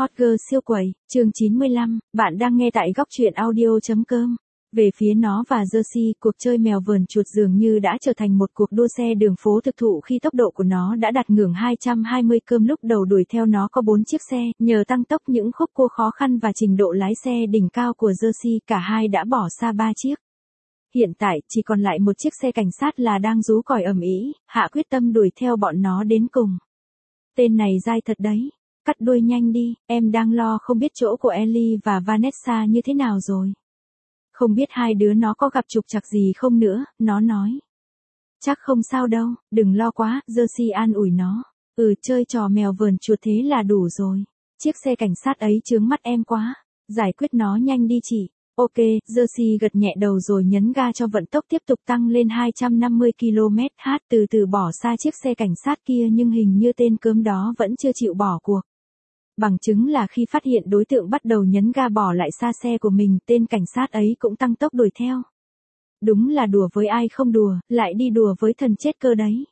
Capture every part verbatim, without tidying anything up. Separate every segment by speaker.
Speaker 1: Hot girl siêu quẩy, chương chín mươi lăm, bạn đang nghe tại góc truyện audio chấm com. Về phía nó và Jersey, cuộc chơi mèo vờn chuột dường như đã trở thành một cuộc đua xe đường phố thực thụ khi tốc độ của nó đã đạt ngưỡng hai trăm hai mươi ki lô mét. Lúc đầu đuổi theo nó có bốn chiếc xe, nhờ tăng tốc những khúc cua khó khăn và trình độ lái xe đỉnh cao của Jersey, cả hai đã bỏ xa ba chiếc. Hiện tại, chỉ còn lại một chiếc xe cảnh sát là đang rú còi ầm ĩ, hạ quyết tâm đuổi theo bọn nó đến cùng. Tên này dai thật đấy. Cắt đuôi nhanh đi, em đang lo không biết chỗ của Ellie và Vanessa như thế nào rồi. Không biết hai đứa nó có gặp trục trặc gì không nữa, nó nói. Chắc không sao đâu, đừng lo quá, Jersey an ủi nó. Ừ, chơi trò mèo vờn chuột thế là đủ rồi. Chiếc xe cảnh sát ấy chướng mắt em quá. Giải quyết nó nhanh đi chị. Ok, Jersey gật nhẹ đầu rồi nhấn ga cho vận tốc tiếp tục tăng lên hai trăm năm mươi ki lô mét h, từ từ bỏ xa chiếc xe cảnh sát kia, nhưng hình như tên cớm đó vẫn chưa chịu bỏ cuộc. Bằng chứng là khi phát hiện đối tượng bắt đầu nhấn ga bỏ lại xa xe của mình, tên cảnh sát ấy cũng tăng tốc đuổi theo. Đúng là đùa với ai không đùa, lại đi đùa với thần chết cơ đấy.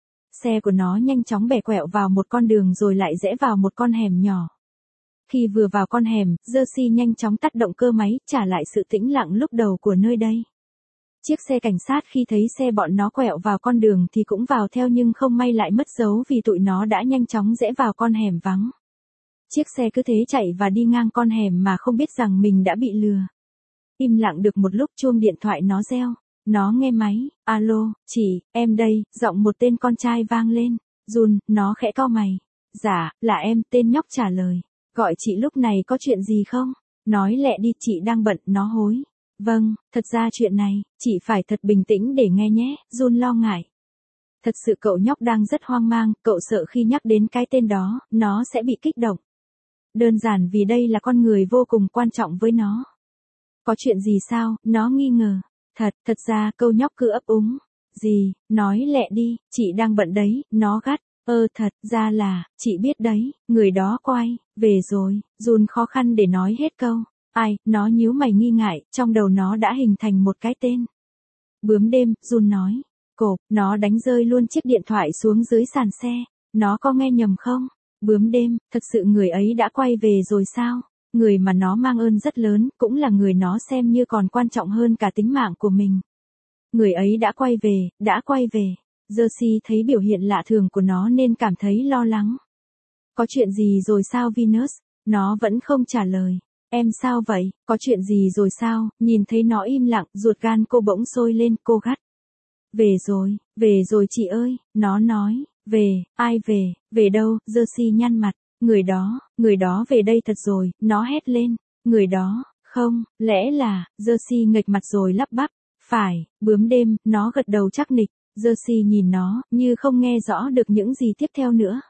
Speaker 1: Xe của nó nhanh chóng bẻ quẹo vào một con đường rồi lại rẽ vào một con hẻm nhỏ. Khi vừa vào con hẻm, Jersey nhanh chóng tắt động cơ máy, trả lại sự tĩnh lặng lúc đầu của nơi đây. Chiếc xe cảnh sát khi thấy xe bọn nó quẹo vào con đường thì cũng vào theo, nhưng không may lại mất dấu vì tụi nó đã nhanh chóng rẽ vào con hẻm vắng. Chiếc xe cứ thế chạy và đi ngang con hẻm mà không biết rằng mình đã bị lừa. Im lặng được một lúc, chuông điện thoại nó reo. Nó nghe máy. Alo, chị, em đây, giọng một tên con trai vang lên. Jun, nó khẽ cau mày. Dạ, là em, tên nhóc trả lời. Gọi chị lúc này có chuyện gì không? Nói lẹ đi, chị đang bận, nó hối. Vâng, thật ra chuyện này, chị phải thật bình tĩnh để nghe nhé, Jun lo ngại. Thật sự cậu nhóc đang rất hoang mang, cậu sợ khi nhắc đến cái tên đó, nó sẽ bị kích động. Đơn giản vì đây là con người vô cùng quan trọng với nó. Có chuyện gì sao, nó nghi ngờ. Thật, thật ra, câu nhóc cứ ấp úng. Gì, nói lẹ đi, chị đang bận đấy, nó gắt. Ơ thật ra là, chị biết đấy, người đó quay, về rồi, Jun khó khăn để nói hết câu. Ai, nó nhíu mày nghi ngại, trong đầu nó đã hình thành một cái tên. Bướm đêm, Jun nói. Cộp, nó đánh rơi luôn chiếc điện thoại xuống dưới sàn xe. Nó có nghe nhầm không? Bướm đêm, thật sự người ấy đã quay về rồi sao? Người mà nó mang ơn rất lớn, cũng là người nó xem như còn quan trọng hơn cả tính mạng của mình. Người ấy đã quay về, đã quay về. Jersey thấy biểu hiện lạ thường của nó nên cảm thấy lo lắng. Có chuyện gì rồi sao Venus? Nó vẫn không trả lời. Em sao vậy? Có chuyện gì rồi sao? Nhìn thấy nó im lặng, ruột gan cô bỗng sôi lên, cô gắt. Về rồi, về rồi chị ơi, nó nói. Về, ai về, về đâu? Jersey nhăn mặt. Người đó, người đó về đây thật rồi, nó hét lên. Người đó, không, lẽ là, Jersey nghệch mặt rồi lắp bắp. Phải, bướm đêm, nó gật đầu chắc nịch. Jersey nhìn nó, như không nghe rõ được những gì tiếp theo nữa.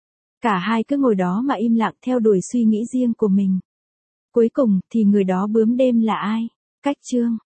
Speaker 1: Cả hai cứ ngồi đó mà im lặng theo đuổi suy nghĩ riêng của mình. Cuối cùng, thì người đó bướm đêm là ai? Cách chương.